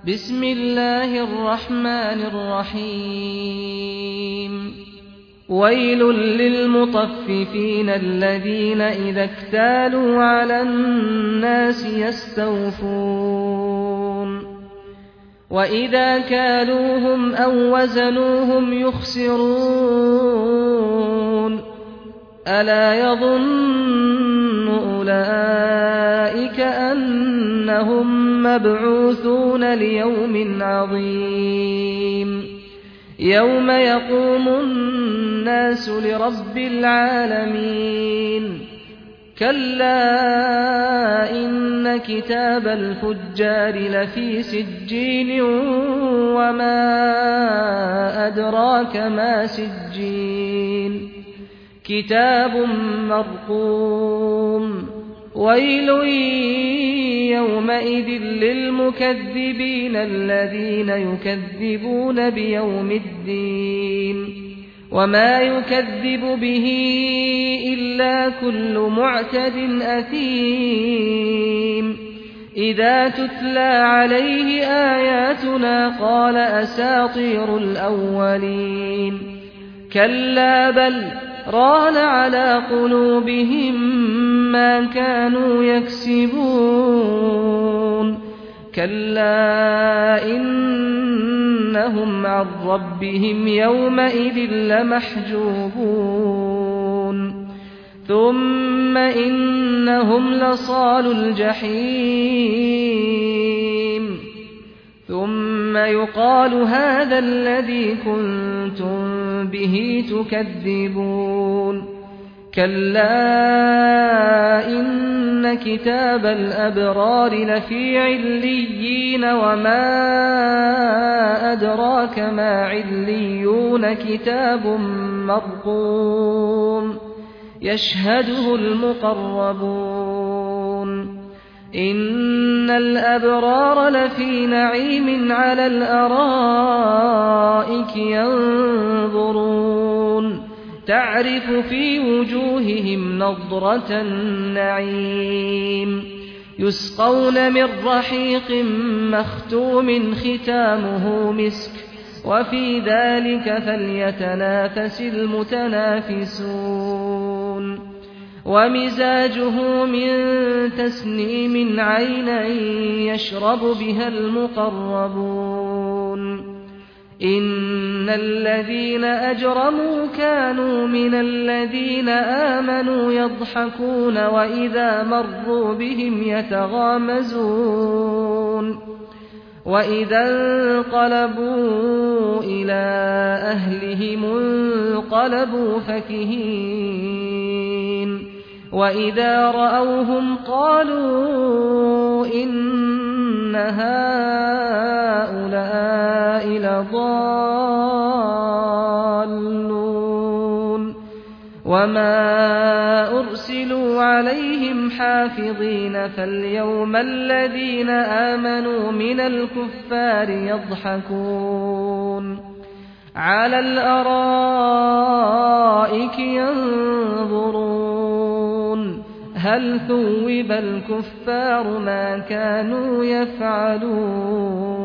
بسم الله الرحمن الرحيم ويل للمطففين الذين إذا اكتالوا على الناس يستوفون وإذا كالوهم أو وزنوهم يخسرون ألا يظن أولئك أنهم مبعوثون ليوم عظيم يوم يقوم الناس لرب العالمين كلا إن كتاب الفجار لفي سجين وما أدراك ما سجين كتاب مرقوم ويل يومئذ للمكذبين الذين يكذبون بيوم الدين وما يكذب به إلا كل معتد أثيم إذا تتلى عليه آياتنا قال أساطير الأولين كلا بل ران على قلوبهم ما كانوا يكسبون كلا إنهم عن ربهم يومئذ لمحجوبون ثم إنهم لصالو الجحيم ثم يقال هذا الذي كنتم به تكذبون كلا إن كتاب الأبرار لفي عليين وما أدراك ما عليون كتاب مرقوم يشهده المقربون إن الأبرار لفي نعيم على الأرائك ينظرون تعرف في وجوههم نضرة النعيم يسقون من رحيق مختوم ختامه مسك وفي ذلك فليتنافس المتنافسون ومزاجه من تسنيم عينا يشرب بها المقربون إن الذين أجرموا كانوا من الذين آمنوا يضحكون وإذا مروا بهم يتغامزون وإذا انقلبوا إلى أهلهم انقلبوا فكهين وإذا رأوهم قالوا إن هؤلاء لضالون وما أرسلوا عليهم حافظين فاليوم الذين آمنوا من الكفار يضحكون على الأرائك ينظرون هل ثوب الكفار ما كانوا يفعلون